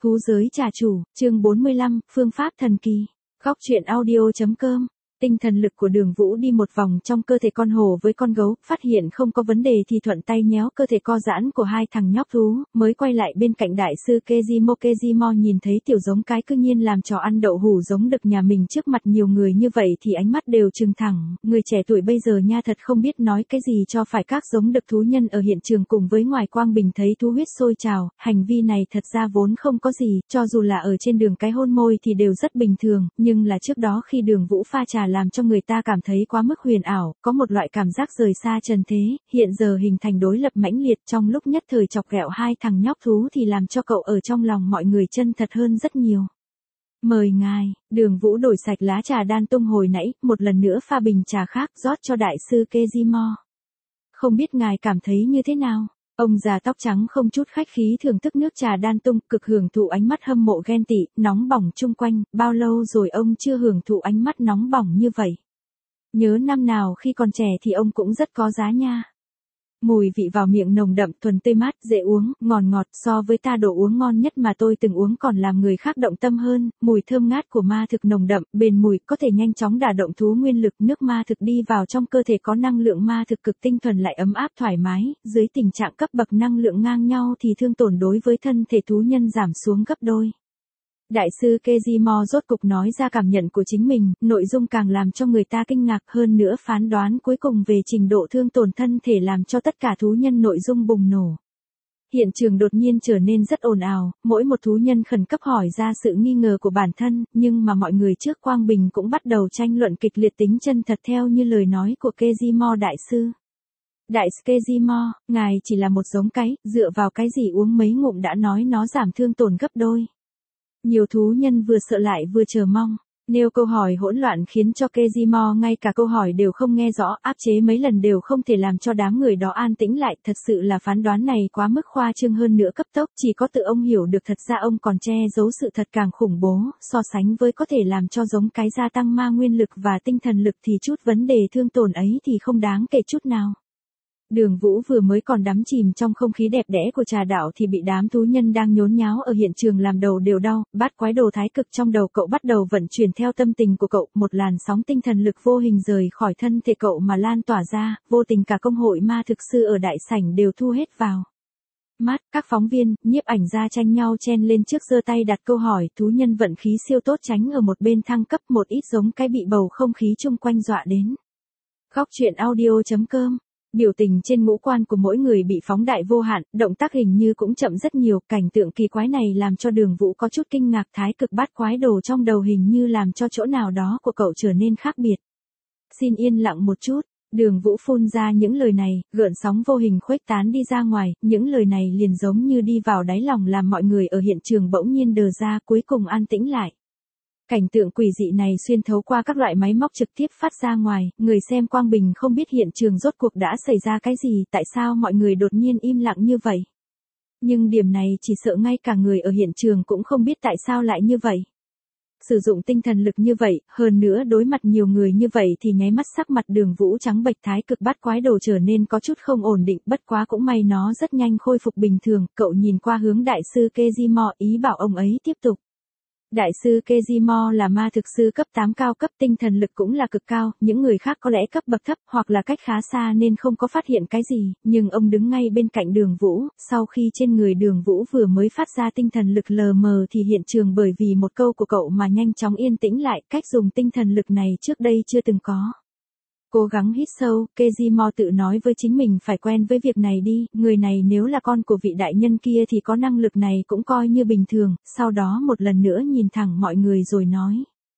Thú giới trà chủ, chương 45, phương pháp thần kỳ. Góc truyện audio.com. Tinh thần lực của Đường Vũ đi một vòng trong cơ thể con hổ với con gấu, phát hiện không có vấn đề thì thuận tay nhéo cơ thể co giãn của hai thằng nhóc thú, mới quay lại bên cạnh đại sư Kejimo nhìn thấy tiểu giống cái cư nhiên làm trò ăn đậu hủ giống đực nhà mình trước mặt nhiều người như vậy thì ánh mắt đều trừng thẳng, người trẻ tuổi bây giờ nha thật không biết nói cái gì cho phải. Các giống đực thú nhân ở hiện trường cùng với ngoài quang bình thấy thú huyết sôi trào, hành vi này thật ra vốn không có gì, cho dù là ở trên đường cái hôn môi thì đều rất bình thường, nhưng là trước đó khi Đường Vũ pha trà làm cho người ta cảm thấy quá mức huyền ảo, có một loại cảm giác rời xa trần thế, hiện giờ hình thành đối lập mãnh liệt trong lúc nhất thời chọc ghẹo hai thằng nhóc thú thì làm cho cậu ở trong lòng mọi người chân thật hơn rất nhiều. Mời ngài, Đường Vũ đổi sạch lá trà đan tung hồi nãy, một lần nữa pha bình trà khác rót cho đại sư Kejimo. Không biết ngài cảm thấy như thế nào? Ông già tóc trắng không chút khách khí thưởng thức nước trà đan tung, cực hưởng thụ ánh mắt hâm mộ ghen tị, nóng bỏng chung quanh, bao lâu rồi ông chưa hưởng thụ ánh mắt nóng bỏng như vậy. Nhớ năm nào khi còn trẻ thì ông cũng rất có giá nha. Mùi vị vào miệng nồng đậm, thuần tươi mát, dễ uống, ngọt so với ta đồ uống ngon nhất mà tôi từng uống còn làm người khác động tâm hơn, mùi thơm ngát của ma thực nồng đậm, bền mùi, có thể nhanh chóng đả động thú nguyên lực, nước ma thực đi vào trong cơ thể có năng lượng ma thực cực tinh thuần lại ấm áp thoải mái, dưới tình trạng cấp bậc năng lượng ngang nhau thì thương tổn đối với thân thể thú nhân giảm xuống gấp đôi. Đại sư Kejimo rốt cục nói ra cảm nhận của chính mình, nội dung càng làm cho người ta kinh ngạc hơn nữa phán đoán cuối cùng về trình độ thương tổn thân thể làm cho tất cả thú nhân nội dung bùng nổ. Hiện trường đột nhiên trở nên rất ồn ào, mỗi một thú nhân khẩn cấp hỏi ra sự nghi ngờ của bản thân, nhưng mà mọi người trước quang bình cũng bắt đầu tranh luận kịch liệt tính chân thật theo như lời nói của Kejimo đại sư. Đại sư Kejimo, ngài chỉ là một giống cái, dựa vào cái gì uống mấy ngụm đã nói nó giảm thương tổn gấp đôi. Nhiều thú nhân vừa sợ lại vừa chờ mong, nêu câu hỏi hỗn loạn khiến cho Kejimo ngay cả câu hỏi đều không nghe rõ, áp chế mấy lần đều không thể làm cho đám người đó an tĩnh lại, thật sự là phán đoán này quá mức khoa trương hơn nữa cấp tốc, chỉ có tự ông hiểu được thật ra ông còn che giấu sự thật càng khủng bố, so sánh với có thể làm cho giống cái gia tăng ma nguyên lực và tinh thần lực thì chút vấn đề thương tổn ấy thì không đáng kể chút nào. Đường Vũ vừa mới còn đắm chìm trong không khí đẹp đẽ của trà đạo thì bị đám thú nhân đang nhốn nháo ở hiện trường làm đầu đều đau, bát quái đồ thái cực trong đầu cậu bắt đầu vận chuyển theo tâm tình của cậu, một làn sóng tinh thần lực vô hình rời khỏi thân thể cậu mà lan tỏa ra, vô tình cả công hội ma thực sư ở đại sảnh đều thu hết vào mắt, các phóng viên, nhiếp ảnh gia tranh nhau chen lên trước giơ tay đặt câu hỏi, thú nhân vận khí siêu tốt tránh ở một bên thăng cấp, một ít giống cái bị bầu không khí chung quanh dọa đến. Góc truyện audio.com. Biểu tình trên ngũ quan của mỗi người bị phóng đại vô hạn, động tác hình như cũng chậm rất nhiều, cảnh tượng kỳ quái này làm cho Đường Vũ có chút kinh ngạc, thái cực bát quái đồ trong đầu hình như làm cho chỗ nào đó của cậu trở nên khác biệt. Xin yên lặng một chút, Đường Vũ phun ra những lời này, gợn sóng vô hình khuếch tán đi ra ngoài, những lời này liền giống như đi vào đáy lòng làm mọi người ở hiện trường bỗng nhiên đờ ra cuối cùng an tĩnh lại. Cảnh tượng quỷ dị này xuyên thấu qua các loại máy móc trực tiếp phát ra ngoài, người xem quang bình không biết hiện trường rốt cuộc đã xảy ra cái gì, tại sao mọi người đột nhiên im lặng như vậy. Nhưng điểm này chỉ sợ ngay cả người ở hiện trường cũng không biết tại sao lại như vậy. Sử dụng tinh thần lực như vậy, hơn nữa đối mặt nhiều người như vậy thì nháy mắt sắc mặt Đường Vũ trắng bệch, thái cực bát quái đồ trở nên có chút không ổn định, bất quá cũng may nó rất nhanh khôi phục bình thường, cậu nhìn qua hướng đại sư Kejimo ý bảo ông ấy tiếp tục. Đại sư Kejimo là ma thực sư cấp 8 cao cấp, tinh thần lực cũng là cực cao, những người khác có lẽ cấp bậc thấp hoặc là cách khá xa nên không có phát hiện cái gì, nhưng ông đứng ngay bên cạnh Đường Vũ, sau khi trên người Đường Vũ vừa mới phát ra tinh thần lực lờ mờ thì hiện trường bởi vì một câu của cậu mà nhanh chóng yên tĩnh lại, cách dùng tinh thần lực này trước đây chưa từng có. Cố gắng hít sâu, Kejimo tự nói với chính mình phải quen với việc này đi, người này nếu là con của vị đại nhân kia thì có năng lực này cũng coi như bình thường, sau đó một lần nữa nhìn thẳng mọi người rồi nói.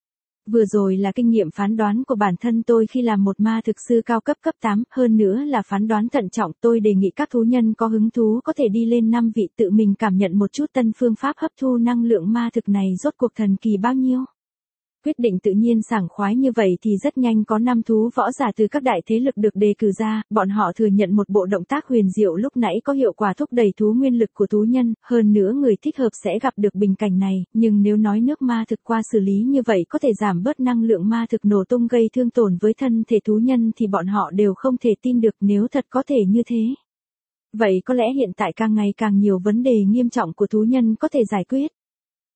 Vừa rồi là kinh nghiệm phán đoán của bản thân tôi khi làm một ma thực sư cao cấp cấp 8, hơn nữa là phán đoán thận trọng, tôi đề nghị các thú nhân có hứng thú có thể đi lên 5 vị tự mình cảm nhận một chút tân phương pháp hấp thu năng lượng ma thực này rốt cuộc thần kỳ bao nhiêu. Quyết định tự nhiên sảng khoái như vậy thì rất nhanh có 5 thú võ giả từ các đại thế lực được đề cử ra, bọn họ thừa nhận một bộ động tác huyền diệu lúc nãy có hiệu quả thúc đẩy thú nguyên lực của thú nhân, hơn nữa người thích hợp sẽ gặp được bình cảnh này, nhưng nếu nói nước ma thực qua xử lý như vậy có thể giảm bớt năng lượng ma thực nổ tung gây thương tổn với thân thể thú nhân thì bọn họ đều không thể tin được nếu thật có thể như thế. Vậy có lẽ hiện tại càng ngày càng nhiều vấn đề nghiêm trọng của thú nhân có thể giải quyết.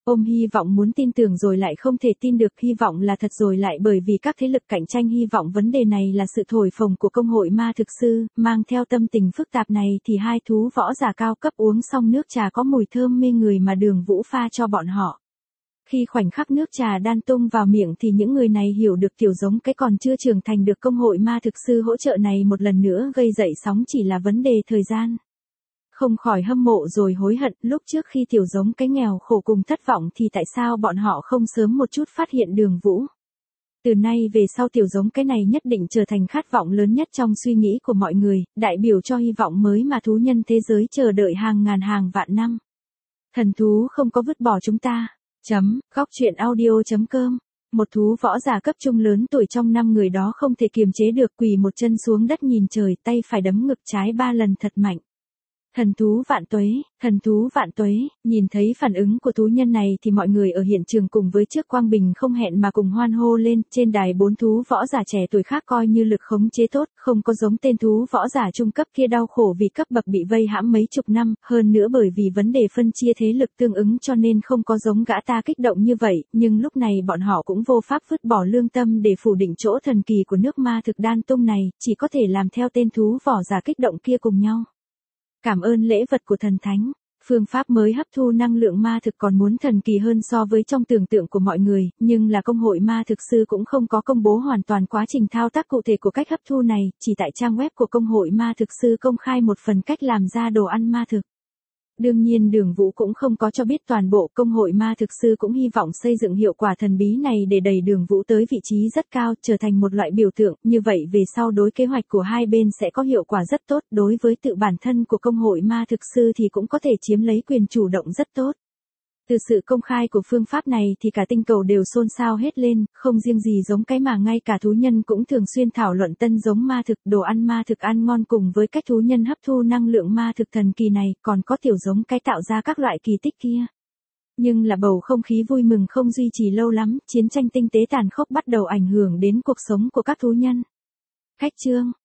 Ôm hy vọng muốn tin tưởng rồi lại không thể tin được hy vọng là thật rồi lại bởi vì các thế lực cạnh tranh hy vọng vấn đề này là sự thổi phồng của công hội ma thực sư, mang theo tâm tình phức tạp này thì hai thú võ giả cao cấp uống xong nước trà có mùi thơm mê người mà Đường Vũ pha cho bọn họ. Khi khoảnh khắc nước trà đan tung vào miệng thì những người này hiểu được tiểu giống cái còn chưa trưởng thành được công hội ma thực sư hỗ trợ này một lần nữa gây dậy sóng chỉ là vấn đề thời gian. Không khỏi hâm mộ rồi hối hận, lúc trước khi tiểu giống cái nghèo khổ cùng thất vọng thì tại sao bọn họ không sớm một chút phát hiện Đường Vũ. Từ nay về sau tiểu giống cái này nhất định trở thành khát vọng lớn nhất trong suy nghĩ của mọi người, đại biểu cho hy vọng mới mà thú nhân thế giới chờ đợi hàng ngàn hàng vạn năm. Thần thú không có vứt bỏ chúng ta. Góc truyện audio.com. Một thú võ giả cấp trung lớn tuổi trong 5 người đó không thể kiềm chế được quỳ một chân xuống đất nhìn trời, tay phải đấm ngực trái 3 lần thật mạnh. Thần thú vạn tuế, thần thú vạn tuế, nhìn thấy phản ứng của thú nhân này thì mọi người ở hiện trường cùng với trước quang bình không hẹn mà cùng hoan hô lên, trên đài 4 thú võ giả trẻ tuổi khác coi như lực khống chế tốt, không có giống tên thú võ giả trung cấp kia đau khổ vì cấp bậc bị vây hãm mấy chục năm, hơn nữa bởi vì vấn đề phân chia thế lực tương ứng cho nên không có giống gã ta kích động như vậy, nhưng lúc này bọn họ cũng vô pháp vứt bỏ lương tâm để phủ định chỗ thần kỳ của nước ma thực đan tung này, chỉ có thể làm theo tên thú võ giả kích động kia cùng nhau. Cảm ơn lễ vật của thần thánh, phương pháp mới hấp thu năng lượng ma thực còn muốn thần kỳ hơn so với trong tưởng tượng của mọi người, nhưng là công hội ma thực sư cũng không có công bố hoàn toàn quá trình thao tác cụ thể của cách hấp thu này, chỉ tại trang web của công hội ma thực sư công khai một phần cách làm ra đồ ăn ma thực. Đương nhiên Đường Vũ cũng không có cho biết toàn bộ, công hội ma thực sư cũng hy vọng xây dựng hiệu quả thần bí này để đẩy Đường Vũ tới vị trí rất cao, trở thành một loại biểu tượng, như vậy về sau đối kế hoạch của hai bên sẽ có hiệu quả rất tốt, đối với tự bản thân của công hội ma thực sư thì cũng có thể chiếm lấy quyền chủ động rất tốt. Từ sự công khai của phương pháp này thì cả tinh cầu đều xôn xao hết lên, không riêng gì giống cái mà ngay cả thú nhân cũng thường xuyên thảo luận tân giống ma thực, đồ ăn ma thực ăn ngon cùng với cách thú nhân hấp thu năng lượng ma thực thần kỳ này, còn có tiểu giống cái tạo ra các loại kỳ tích kia. Nhưng là bầu không khí vui mừng không duy trì lâu lắm, chiến tranh tinh tế tàn khốc bắt đầu ảnh hưởng đến cuộc sống của các thú nhân. Khách chương